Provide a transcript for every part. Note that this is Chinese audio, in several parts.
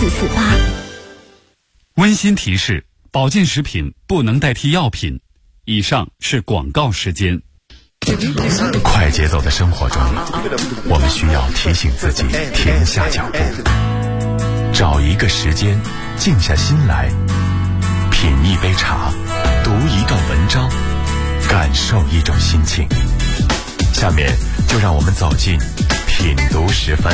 温馨提示：保健食品不能代替药品。以上是广告时间。 快节奏的生活中，我们需要提醒自己停下脚步，找一个时间静下心来，品一杯茶，读一段文章，感受一种心情。下面就让我们走进品读10分。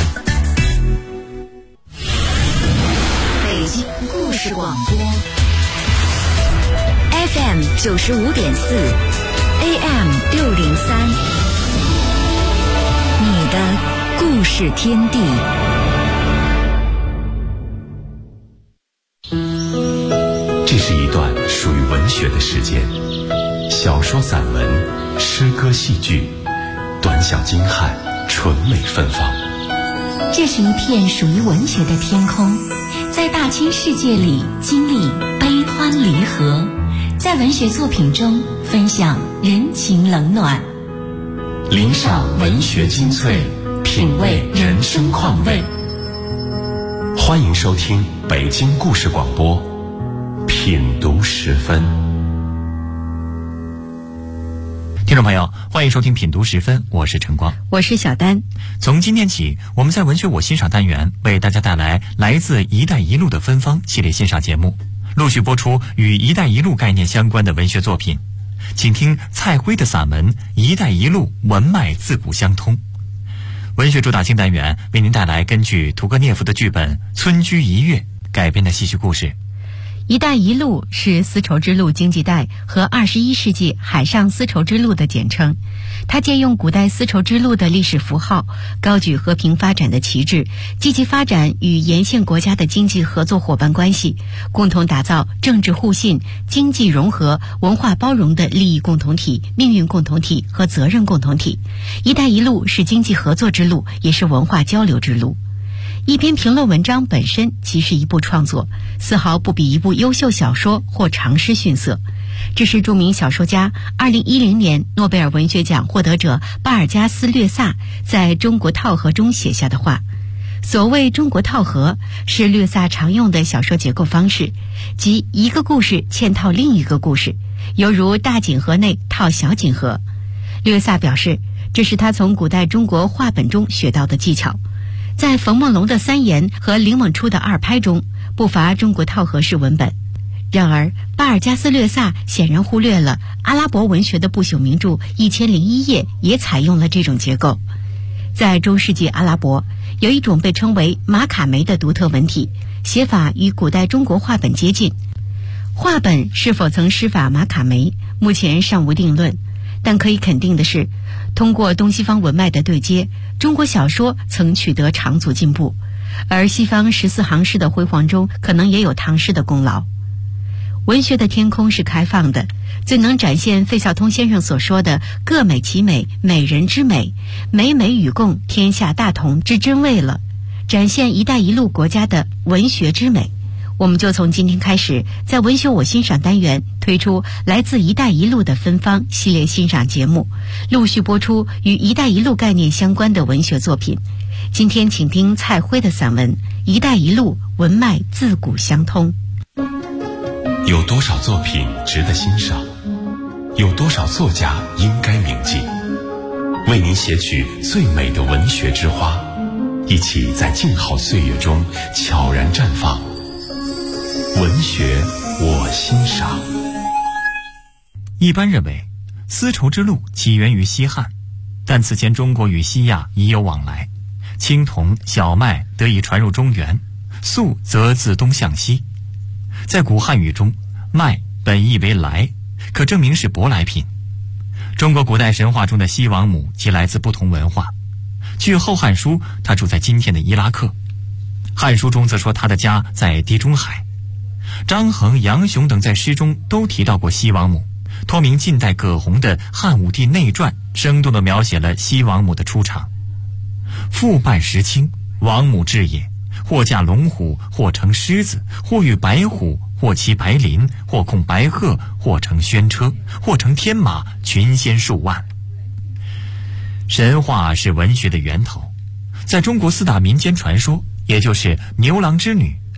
北京故事广播 FM 95.4 AM 603，你的故事天地。 这是一段属于文学的时间，小说、散文、诗歌、戏剧，短小精悍，纯美芬芳。 这是一片属于文学的天空，在大千世界里经历悲欢离合，在文学作品中分享人情冷暖， 领赏文学精粹，品味人生况味。欢迎收听北京故事广播品读10分。 听众朋友，欢迎收听品读10分，我是晨光， 我是小丹。 从今天起，我们在文学我欣赏单元为大家带来来自一带一路的芬芳系列欣赏节目，陆续播出与一带一路概念相关的文学作品。请听蔡辉的散文《一带一路文脉自古相通》。文学主打新单元为您带来根据屠格涅夫的剧本《村居一月》改编的戏剧故事。 一带一路是丝绸之路经济带和21世纪海上丝绸之路的简称。它借用古代丝绸之路的历史符号，高举和平发展的旗帜，积极发展与沿线国家的经济合作伙伴关系，共同打造政治互信、经济融合、文化包容的利益共同体、命运共同体和责任共同体。一带一路是经济合作之路，也是文化交流之路。一篇评论文章本身即是一部创作，丝毫不比一部优秀小说或长诗逊色。这是著名小说家2010年诺贝尔文学奖获得者巴尔加斯略萨在中国套合中写下的话。所谓中国套合，是略萨常用的小说结构方式，即一个故事嵌套另一个故事，犹如大锦盒内套小锦盒。略萨表示，这是他从古代中国话本中学到的技巧。在冯梦龙的3言和林猛初的2拍中，不乏中国套合式文本。然而，巴尔加斯略萨显然忽略了阿拉伯文学的不朽名著《1001夜》也采用了这种结构。在中世纪阿拉伯，有一种被称为马卡梅的独特文体，写法与古代中国话本接近。话本是否曾师法马卡梅，目前尚无定论。但可以肯定的是，通过东西方文脉的对接，中国小说曾取得长足进步，而西方14行诗的辉煌中可能也有唐诗的功劳。文学的天空是开放的，最能展现费孝通先生所说的各美其美，美人之美，美美与共，天下大同之真味了，展现一带一路国家的文学之美。我们就从今天开始，在文学我欣赏单元推出来自一带一路的芬芳系列欣赏节目，陆续播出与一带一路概念相关的文学作品。今天请听蔡辉的散文《一带一路文脉自古相通》。 有多少作品值得欣赏？有多少作家应该铭记？为您写取最美的文学之花，一起在静好岁月中悄然绽放。文学我欣赏。 一般认为，丝绸之路起源于西汉，但此前中国与西亚已有往来，青铜、小麦得以传入中原，粟则自东向西。在古汉语中，麦本意为来，可证明是舶来品。中国古代神话中的西王母即来自不同文化。据《后汉书》，他住在今天的伊拉克。《汉书》中则说他的家在地中海。张衡、杨雄等在诗中都提到过西王母，托名近代葛洪的《汉武帝内传》生动地描写了西王母的出场。父伴石青，王母至也，或驾龙虎，或乘狮子，或御白虎，或骑白麟，或控白鹤，或乘轩车，或乘天马，群仙数万。神话是文学的源头，在中国4大民间传说，也就是牛郎织女、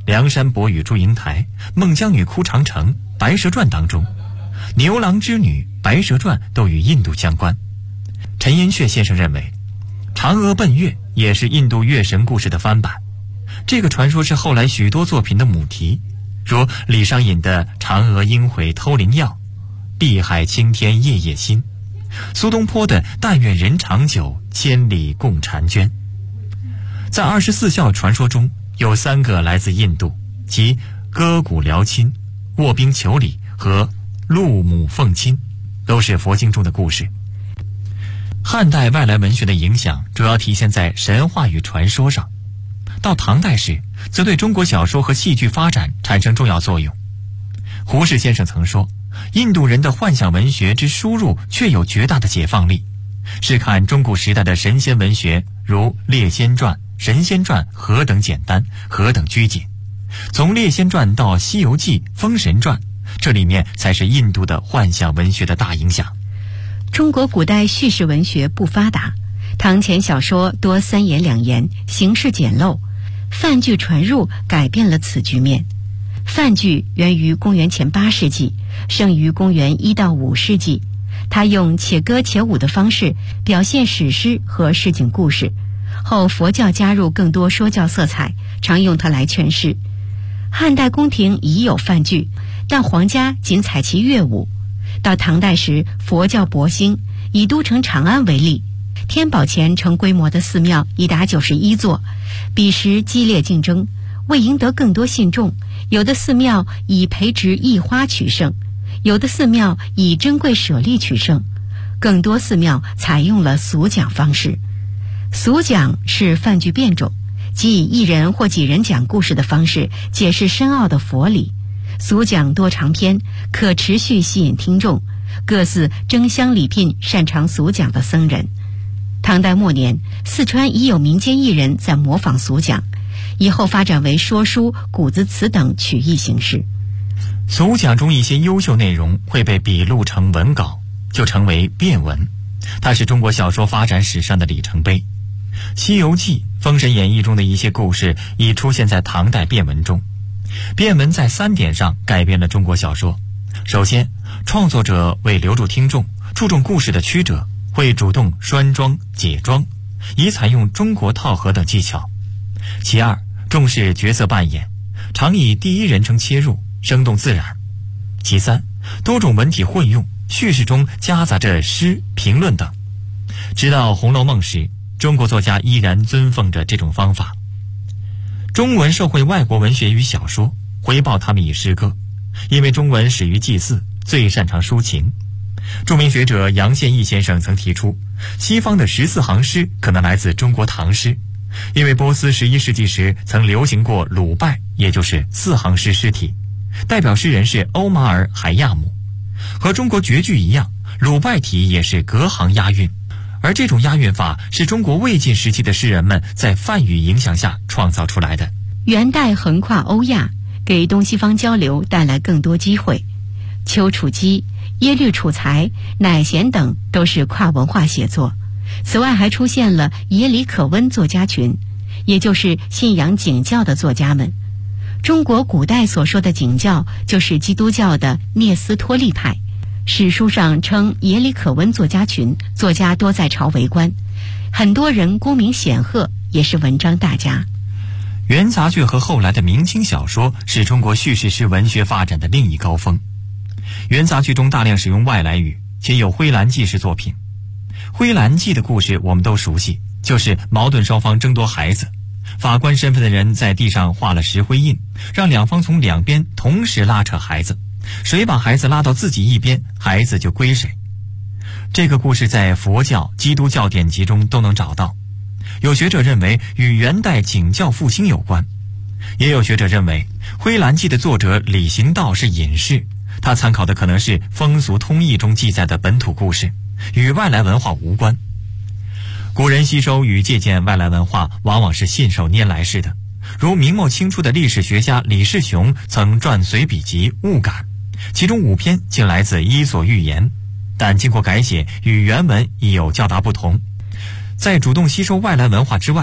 梁山伯与祝英台、孟姜女哭长城、白蛇传当中，牛郎织女、白蛇传都与印度相关。陈寅恪先生认为，嫦娥奔月也是印度月神故事的翻版，这个传说是后来许多作品的母题，如李商隐的嫦娥应悔偷灵药、碧海青天夜夜心，苏东坡的但愿人长久，千里共婵娟。在24孝传说中，有3个来自印度，即割骨疗亲、卧冰求鲤和陆母奉亲，都是佛经中的故事。汉代外来文学的影响主要体现在神话与传说上，到唐代时则对中国小说和戏剧发展产生重要作用。胡适先生曾说，印度人的幻想文学之输入却有绝大的解放力，是看中古时代的神仙文学，如列仙传、神仙传何等简单，何等拘谨。从列仙传到西游记、封神传，这里面才是印度的幻想文学的大影响。 中国古代叙事文学不发达，堂前小说多3言2言，形式简陋，梵剧传入改变了此局面。梵剧源于公元前8世纪，盛于公元1到5世纪。它用且歌且舞的方式表现史诗和市井故事，后佛教加入更多说教色彩，常用它来诠释。汉代宫廷已有梵剧，但皇家仅采其乐舞。到唐代时，佛教勃兴，以都城长安为例，天宝前成规模的寺庙已达91座。彼时激烈竞争，为赢得更多信众，有的寺庙以培植异花取胜，有的寺庙以珍贵舍利取胜，更多寺庙采用了俗讲方式。俗讲是梵剧变种，即以一人或几人讲故事的方式解释深奥的佛理。俗讲多长篇，可持续吸引听众，各寺争相礼聘擅长俗讲的僧人。唐代末年，四川已有民间艺人在模仿俗讲，以后发展为说书、古字词等曲艺形式。 俗讲中一些优秀内容会被笔录成文稿，就成为变文，它是中国小说发展史上的里程碑。西游记、封神演义中的一些故事已出现在唐代变文中。变文在3点上改变了中国小说。首先，创作者为留住听众，注重故事的曲折，会主动拴装、解装，以采用中国套合等技巧。其二，重视角色扮演，常以第一人称切入，生动自然。其三，多种文体混用，叙事中夹杂着诗、评论等。直到《红楼梦》时，中国作家依然尊奉着这种方法。中文受惠外国文学与小说，回报他们以诗歌，因为中文始于祭祀，最擅长抒情。著名学者杨宪益先生曾提出，西方的14行诗可能来自中国唐诗，因为波斯11世纪时曾流行过鲁拜，也就是4行诗诗体，代表诗人是欧马尔·海亚姆。和中国绝句一样，鲁拜体也是隔行押韵，而这种押韵法是中国魏晋时期的诗人们在梵语影响下创造出来的。 元代横跨欧亚，给东西方交流带来更多机会。丘处机、耶律楚材、乃贤等都是跨文化写作。此外还出现了耶里可温作家群，也就是信仰景教的作家们。中国古代所说的景教就是基督教的聂斯托利派。史书上称耶里可温作家群，作家多在朝为官，很多人功名显赫，也是文章大家。 元杂剧和后来的明清小说是中国叙事诗文学发展的另一高峰。元杂剧中大量使用外来语，且有灰蓝记式作品。灰蓝记的故事我们都熟悉，就是矛盾双方争夺孩子，法官身份的人在地上画了石灰印，让两方从两边同时拉扯孩子，谁把孩子拉到自己一边，孩子就归谁。这个故事在佛教、基督教典籍中都能找到。有学者认为与元代景教复兴有关，也有学者认为灰蓝记的作者李行道是隐士，他参考的可能是风俗通义中记载的本土故事，与外来文化无关。古人吸收与借鉴外来文化往往是信手拈来式的，如明末清初的历史学家李世雄曾撰随笔集《物感》，其中5篇竟来自《伊索寓言》，但经过改写与原文已有较大不同。在主动吸收外来文化之外，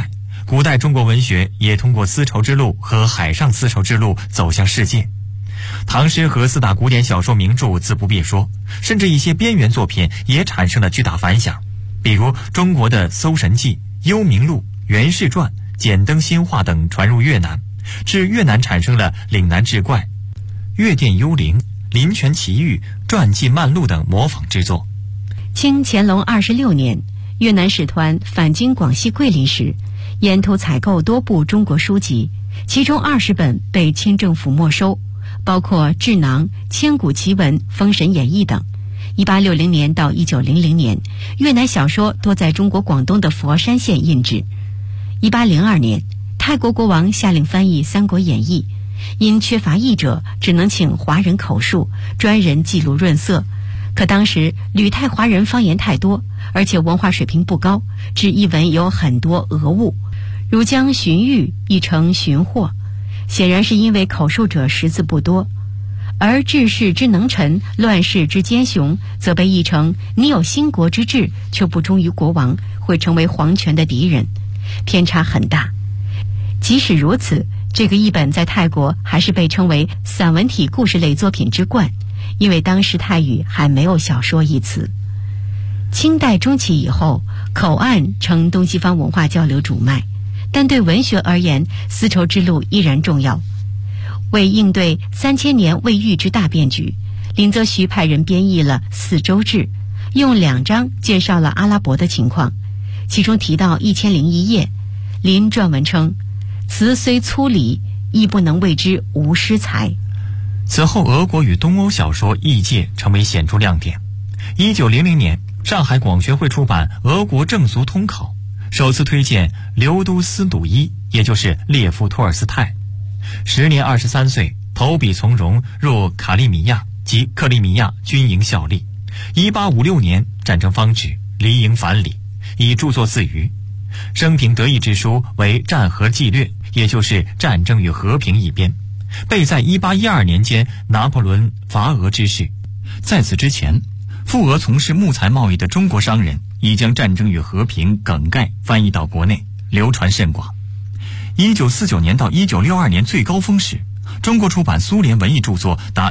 古代中国文学也通过丝绸之路和海上丝绸之路走向世界。唐诗和4大古典小说名著自不必说，甚至一些边缘作品也产生了巨大反响，比如中国的《搜神记》《幽冥录》《源氏传》《简灯新话》等传入越南，至越南产生了《岭南志怪》《越殿幽灵》《林泉奇遇》《传记漫录》等模仿之作。 清乾隆26年，越南使团返京广西桂林时，沿途采购多部中国书籍，其中20本被清政府没收，包括《智囊》《千古奇文》《封神演义》等。1860年到1900年，越南小说多在中国广东的佛山县印制。1802年，泰国国王下令翻译《三国演义》，因缺乏译者，只能请华人口述，专人记录润色。可当时旅泰华人方言太多，而且文化水平不高，制译文有很多讹误，如将荀彧译成荀获，显然是因为口述者识字不多。而治世之能臣，乱世之奸雄，则被译成你有兴国之志，却不忠于国王，会成为皇权的敌人，偏差很大。即使如此，这个译本在泰国还是被称为散文体故事类作品之冠，因为当时泰语还没有小说一词。清代中期以后，口岸成东西方文化交流主脉，但对文学而言，丝绸之路依然重要。为应对3000年未遇之大变局，林则徐派人编译了《四周志》，用2章介绍了阿拉伯的情况，其中提到1001夜。林撰文称：词虽粗粝，亦不能谓之无诗才。 此后，俄国与东欧小说译介成为显著亮点。1900年，上海广学会出版《俄国正俗通考》，首次推荐刘都斯鲁伊，也就是列夫·托尔斯泰。时年23岁，投笔从戎，入卡利米亚及克里米亚军营效力。1856年战争方止，离营返里，以著作自娱。生平得意之书为《战和纪略》，也就是《战争与和平》一编，备在1812年间拿破仑伐俄之事。在此之前，赴俄从事木材贸易的中国商人已将《战争与和平》梗概翻译到国内，流传甚广。1949年到1962年最高峰时，中国出版苏联文艺著作达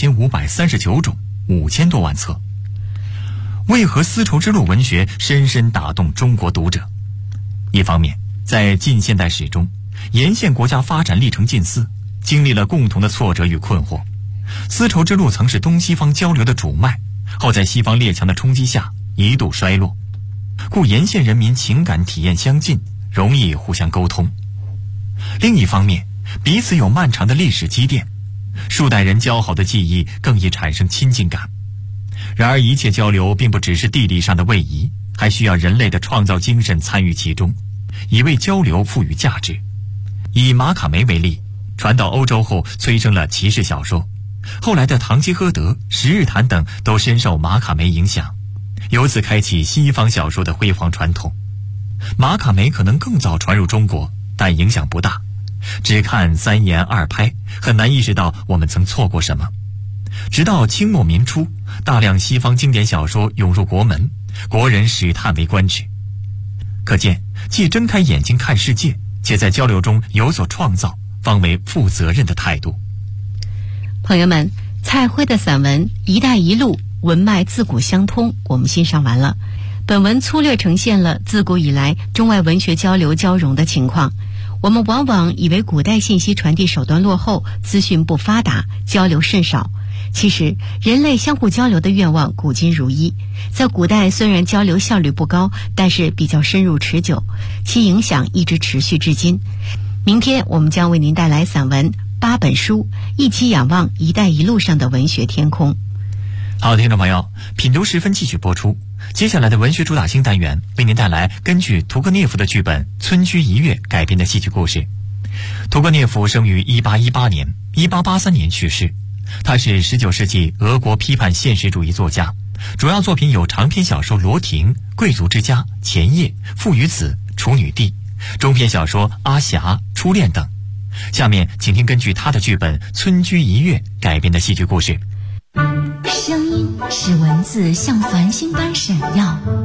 2539种，5000多万册。为何丝绸之路文学深深打动中国读者？一方面，在近现代史中，沿线国家发展历程近似，经历了共同的挫折与困惑。丝绸之路曾是东西方交流的主脉，后在西方列强的冲击下一度衰落，故沿线人民情感体验相近，容易互相沟通。另一方面，彼此有漫长的历史积淀，数代人交好的记忆更易产生亲近感。然而一切交流并不只是地理上的位移，还需要人类的创造精神参与其中，以为交流赋予价值。以马卡梅为例，传到欧洲后催生了骑士小说，后来的《堂吉诃德》《十日谈》等都深受马卡梅影响，由此开启西方小说的辉煌传统。马卡梅可能更早传入中国，但影响不大，只看3言2拍，很难意识到我们曾错过什么。直到清末民初，大量西方经典小说涌入国门，国人始叹为观止。可见，既睁开眼睛看世界，且在交流中有所创造，方为负责任的态度。 朋友们，蔡辉的散文《一带一路》文脉自古相通，我们欣赏完了。本文粗略呈现了自古以来中外文学交流交融的情况。我们往往以为古代信息传递手段落后，资讯不发达，交流甚少。其实人类相互交流的愿望古今如一，在古代虽然交流效率不高，但是比较深入持久，其影响一直持续至今。明天我们将为您带来散文8本书，一起仰望一带一路上的文学天空。 好，听众朋友，品读时分继续播出。接下来的文学主打新单元为您带来根据屠格涅夫的剧本《村居一月》改编的戏剧故事。屠格涅夫生于1818年，1883年去世。他是19世纪俄国批判现实主义作家，主要作品有长篇小说《罗亭》《贵族之家》《前夜》《父与子》《处女地》，中篇小说《阿霞》《初恋》等。下面请听根据他的剧本《村居一月》改编的戏剧故事。 声音使文字像繁星般闪耀，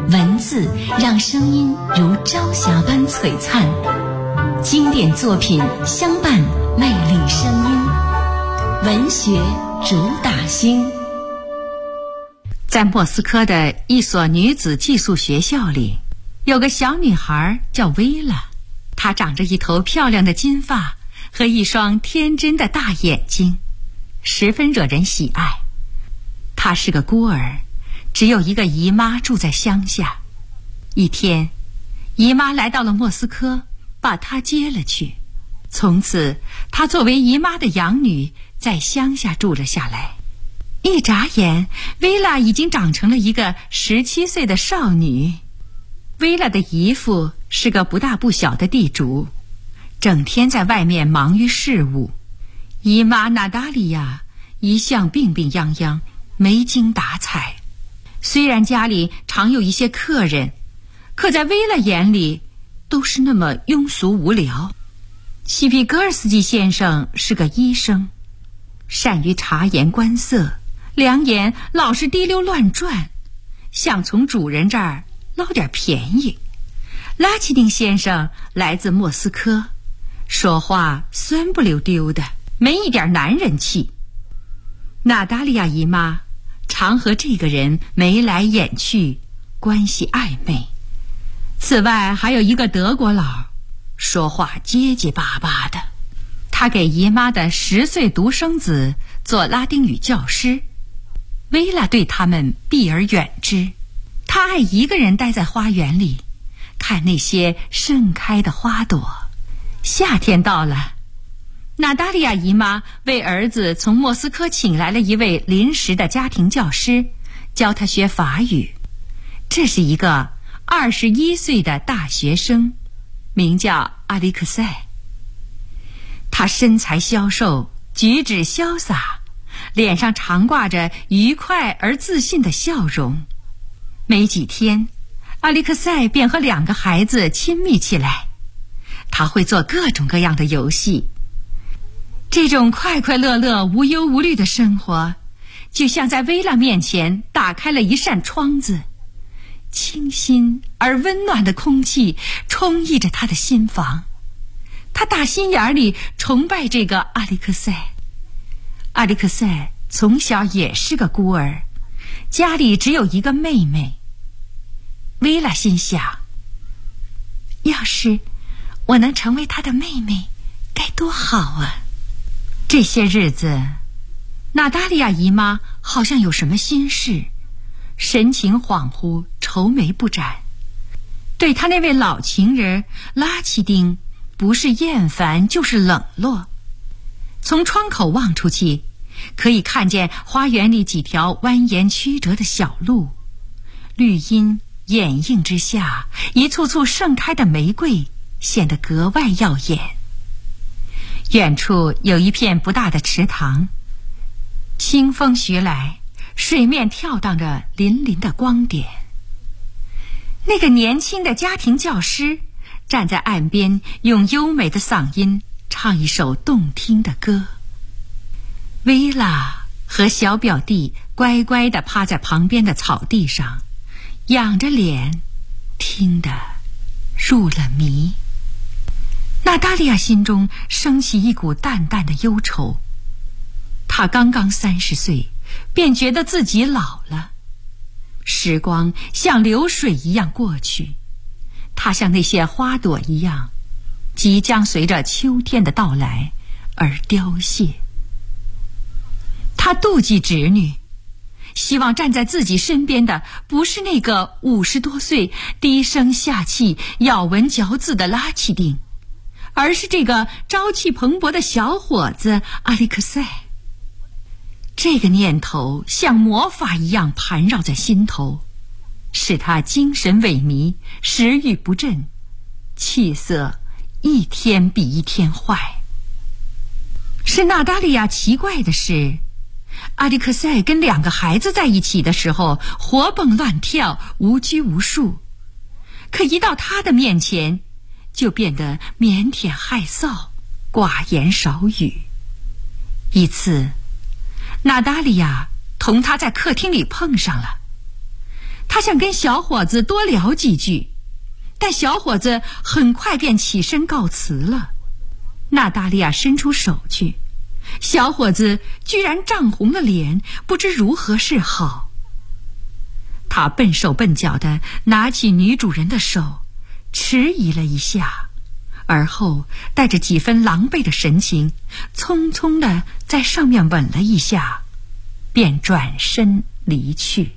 文字让声音如朝霞般璀璨，经典作品相伴魅力声音，文学主打星。 在莫斯科的一所女子寄宿学校里，有个小女孩叫薇拉，她长着一头漂亮的金发和一双天真的大眼睛，十分惹人喜爱。她是个孤儿，只有一个姨妈住在乡下。一天，姨妈来到了莫斯科，把她接了去。从此，她作为姨妈的养女，在乡下住了下来。一眨眼，薇拉已经长成了一个17岁的少女。薇拉的姨父是个不大不小的地主，整天在外面忙于事务。姨妈娜达莉亚一向病病殃殃，没精打采。虽然家里常有一些客人，可在薇拉眼里都是那么庸俗无聊。西皮戈尔斯基先生是个医生，善于察言观色，两眼老是滴溜乱转，想从主人这儿捞点便宜。拉奇丁先生来自莫斯科，说话酸不溜丢的，没一点男人气。娜达莉亚姨妈常和这个人眉来眼去，关系暧昧。此外还有一个德国佬，说话结结巴巴的。他给姨妈的10岁独生子做拉丁语教师。薇拉对他们避而远之，她爱一个人待在花园里，看那些盛开的花朵。夏天到了，娜达莉亚姨妈为儿子从莫斯科请来了一位临时的家庭教师，教他学法语。这是一个21岁的大学生，名叫阿里克塞。他身材消瘦，举止潇洒，脸上常挂着愉快而自信的笑容。没几天，阿里克塞便和2个孩子亲密起来。他会做各种各样的游戏。这种快快乐乐、无忧无虑的生活，就像在薇拉面前打开了一扇窗子，清新而温暖的空气充溢着他的心房。他打心眼里崇拜这个阿里克塞。阿里克塞从小也是个孤儿，家里只有一个妹妹。薇拉心想，要是我能成为她的妹妹，该多好啊！这些日子，娜达莉亚姨妈好像有什么心事，神情恍惚，愁眉不展。对她那位老情人拉奇丁，不是厌烦就是冷落。从窗口望出去，可以看见花园里几条蜿蜒曲折的小路，绿荫掩映之下，一簇簇盛开的玫瑰显得格外耀眼。远处有一片不大的池塘，清风徐来，水面跳荡着粼粼的光点。那个年轻的家庭教师站在岸边，用优美的嗓音唱一首动听的歌。薇拉和小表弟乖乖地趴在旁边的草地上，仰着脸听得入了迷。娜达莉亚心中升起一股淡淡的忧愁。她刚刚30岁，便觉得自己老了。时光像流水一样过去，她像那些花朵一样，即将随着秋天的到来而凋谢。她妒忌侄女，希望站在自己身边的不是那个50多岁、低声下气、咬文嚼字的拉奇丁，而是这个朝气蓬勃的小伙子阿里克塞。这个念头像魔法一样盘绕在心头，使他精神萎靡，食欲不振，气色一天比一天坏。使娜达莉亚奇怪的是，阿里克塞跟2个孩子在一起的时候活蹦乱跳，无拘无束，可一到他的面前就变得腼腆害臊，寡言少语。一次，娜达莉亚同他在客厅里碰上了，他他想跟小伙子多聊几句，但小伙子很快便起身告辞了。娜达莉亚伸出手去，小伙子居然涨红了脸，不知如何是好。他笨手笨脚地拿起女主人的手，迟疑了一下，而后带着几分狼狈的神情，匆匆地在上面吻了一下，便转身离去。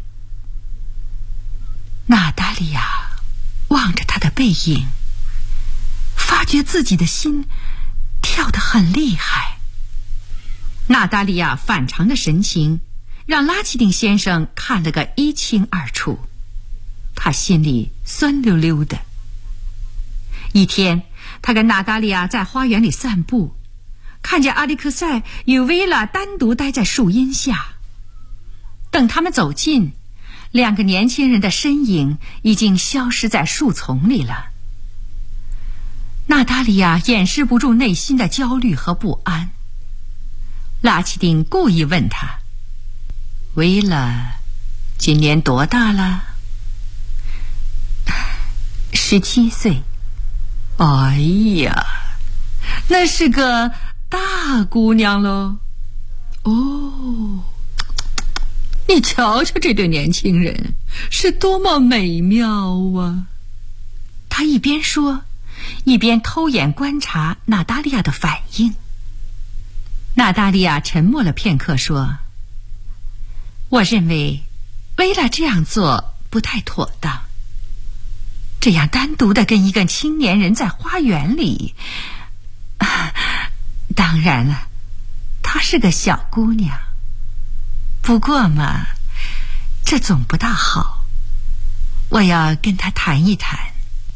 娜达莉亚望着他的背影，发觉自己的心跳得很厉害。娜达莉亚反常的神情让拉奇丁先生看了个一清二楚，他心里酸溜溜的。一天，他跟娜达莉亚在花园里散步，看见阿历克塞与薇拉单独待在树荫下。等他们走近，两个年轻人的身影已经消失在树丛里了。娜达莉亚掩饰不住内心的焦虑和不安。拉奇丁故意问他：“薇拉，今年多大了？”17岁。哎呀，那是个大姑娘喽。哦，你瞧瞧这对年轻人是多么美妙啊！他一边说，一边偷眼观察娜达莉亚的反应。娜达莉亚沉默了片刻，说：“我认为薇拉这样做不太妥当。这样单独的跟一个青年人在花园里，当然了，她是个小姑娘。不过嘛，这总不大好。我要跟她谈一谈。”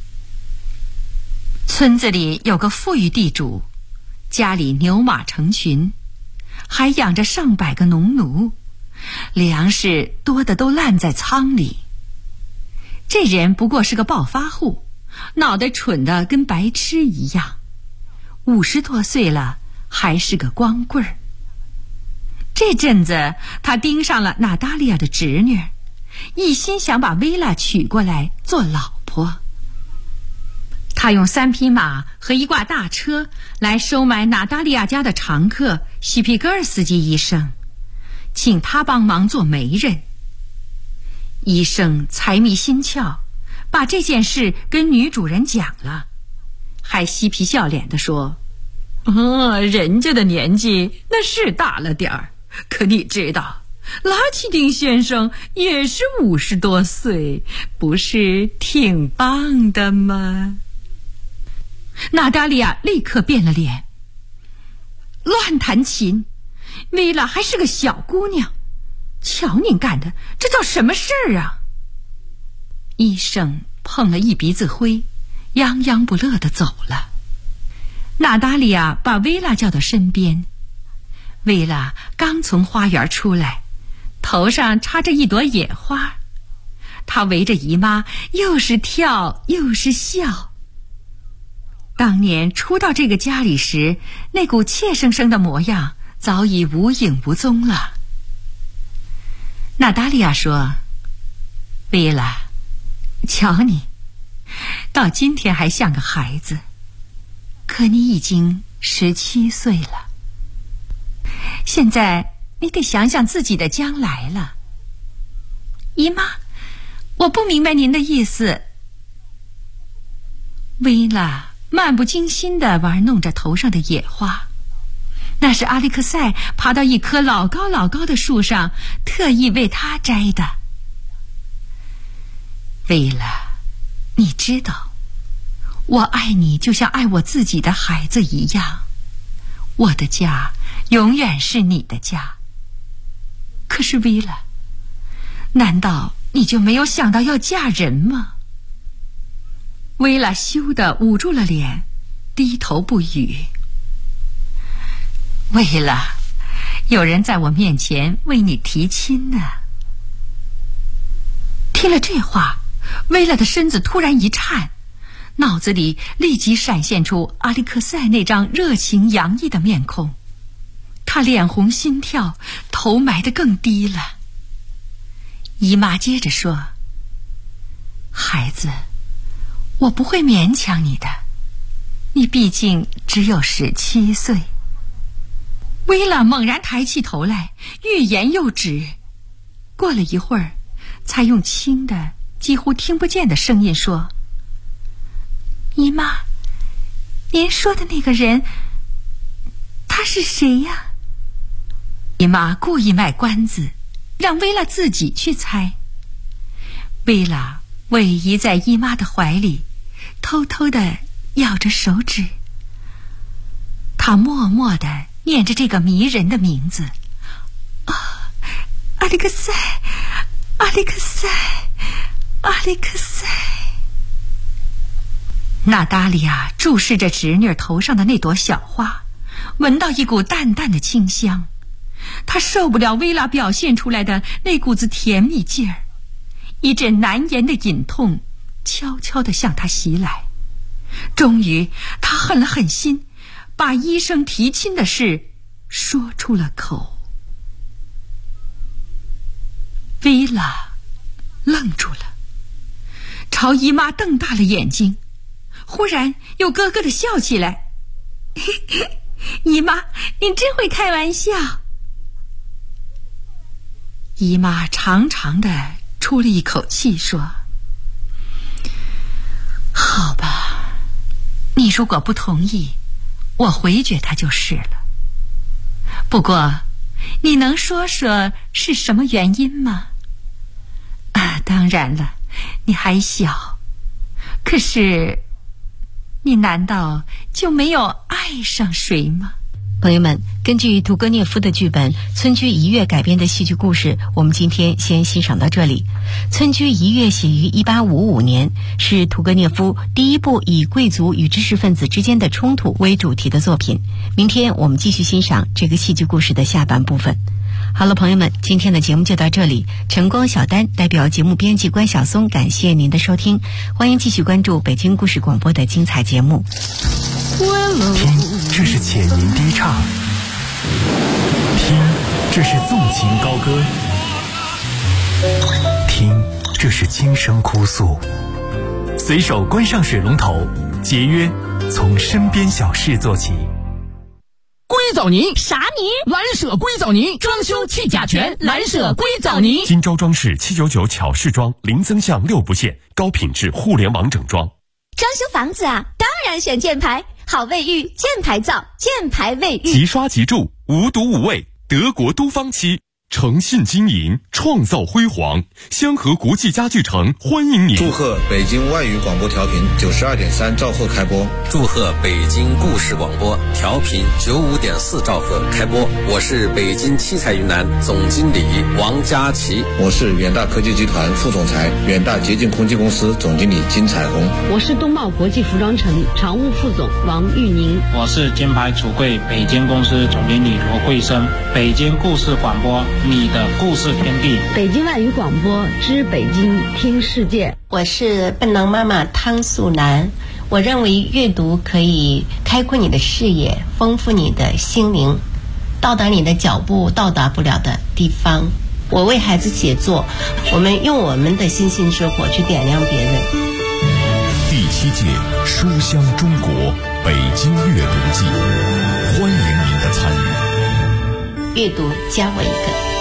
村子里有个富裕地主，家里牛马成群，还养着上百个农奴，粮食多的都烂在仓里。这人不过是个暴发户，脑袋蠢得跟白痴一样，50多岁了还是个光棍儿。这阵子他盯上了娜达莉亚的侄女，一心想把薇拉娶过来做老婆。他用3匹马和一挂大车来收买娜达莉亚家的常客西皮戈尔斯基医生，请他帮忙做媒人。医生财迷心窍，把这件事跟女主人讲了，还嬉皮笑脸地说：“人家的年纪那是大了点儿，可你知道，拉奇丁先生也是50多岁，不是挺棒的吗？”娜达莉亚立刻变了脸：“乱弹琴！薇拉还是个小姑娘，瞧您干的，这叫什么事儿啊？”医生碰了一鼻子灰，泱泱不乐地走了。娜达莉亚把薇拉叫到身边，薇拉刚从花园出来，头上插着一朵野花，她围着姨妈又是跳又是笑。当年初到这个家里时，那股怯生生的模样早已无影无踪了。娜达莉亚说：“薇拉，瞧你，到今天还像个孩子，可你已经17岁了。现在你得想想自己的将来了。”“姨妈，我不明白您的意思。”薇拉漫不经心地玩弄着头上的野花，那是阿历克塞爬到一棵老高老高的树上，特意为他摘的。“薇拉，你知道，我爱你就像爱我自己的孩子一样，我的家永远是你的家。可是薇拉，难道你就没有想到要嫁人吗？”薇拉羞得捂住了脸，低头不语。“薇拉，有人在我面前为你提亲呢。”听了这话，薇拉的身子突然一颤，脑子里立即闪现出阿历克塞那张热情洋溢的面孔。她脸红心跳，头埋得更低了。姨妈接着说：“ 孩子，我不会勉强你的，你毕竟只有17岁。薇拉猛然抬起头来，欲言又止。过了一会儿，才用轻的几乎听不见的声音说：姨妈，您说的那个人，他是谁呀？姨妈故意卖关子，让薇拉自己去猜。薇拉偎依在姨妈的怀里，偷偷地咬着手指。她默默地念着这个迷人的名字：阿历克塞，阿历克塞，阿历克塞。娜达莉亚注视着侄女头上的那朵小花，闻到一股淡淡的清香。她受不了薇拉表现出来的那股子甜蜜劲儿，一阵难言的隐痛悄悄地向她袭来。终于她狠了狠心，把医生提亲的事说出了口。薇拉愣住了，朝姨妈瞪大了眼睛，忽然又咯咯地笑起来。姨妈，您真会开玩笑。姨妈长长地出了一口气说：好吧，你如果不同意，我回绝他就是了。不过你能说说是什么原因吗？当然了，你还小，可是你难道就没有爱上谁吗？ 朋友们，根据屠格涅夫的剧本《村居一月》改编的戏剧故事，我们今天先欣赏到这里。《村居一月》写于1855年，是屠格涅夫第一部以贵族与知识分子之间的冲突为主题的作品。明天我们继续欣赏这个戏剧故事的下半部分。好了，朋友们，今天的节目就到这里。晨光小丹代表节目编辑关晓松，感谢您的收听，欢迎继续关注北京故事广播的精彩节目。 听，这是浅吟低唱；听，这是纵情高歌；听，这是轻声哭诉。随手关上水龙头，节约从身边小事做起。 硅藻泥啥泥？ 蓝舍硅藻泥，装修去甲醛，蓝舍硅藻泥。 金州装饰799巧饰装，零增项6不限，高品质互联网整装。 装修房子啊，当然选箭牌，好卫浴，箭牌造，箭牌卫浴。 即刷即住，无毒无味，德国都方漆，诚信经营，创造辉煌。香河国际家具城欢迎您。 祝贺北京外语广播调频92.3兆赫开播。 祝贺北京故事广播调频95.4兆赫开播。我是北京七彩云南总经理王佳琪。 我是远大科技集团副总裁，远大洁净空气公司总经理金彩虹。 我是东茂国际服装城常务副总王玉宁。 我是金牌橱柜北京公司总经理罗桂生。北京故事广播，你的故事天地。 北京外语广播知北京听世界。 我是笨狼妈妈汤素兰。我认为阅读可以开阔你的视野，丰富你的心灵，到达你的脚步到达不了的地方。我为孩子写作，我们用我们的星星之火去点亮别人。 第7届书香中国北京阅读季，欢迎您的参与。 阅读加我一个。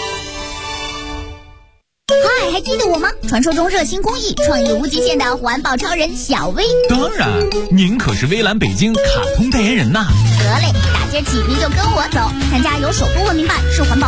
嗨，还记得我吗？传说中热心公益、创意无极限的环保超人小薇。 当然，您可是微蓝北京卡通代言人呐。 得嘞，大街起你就跟我走，参加由首都文明办市环保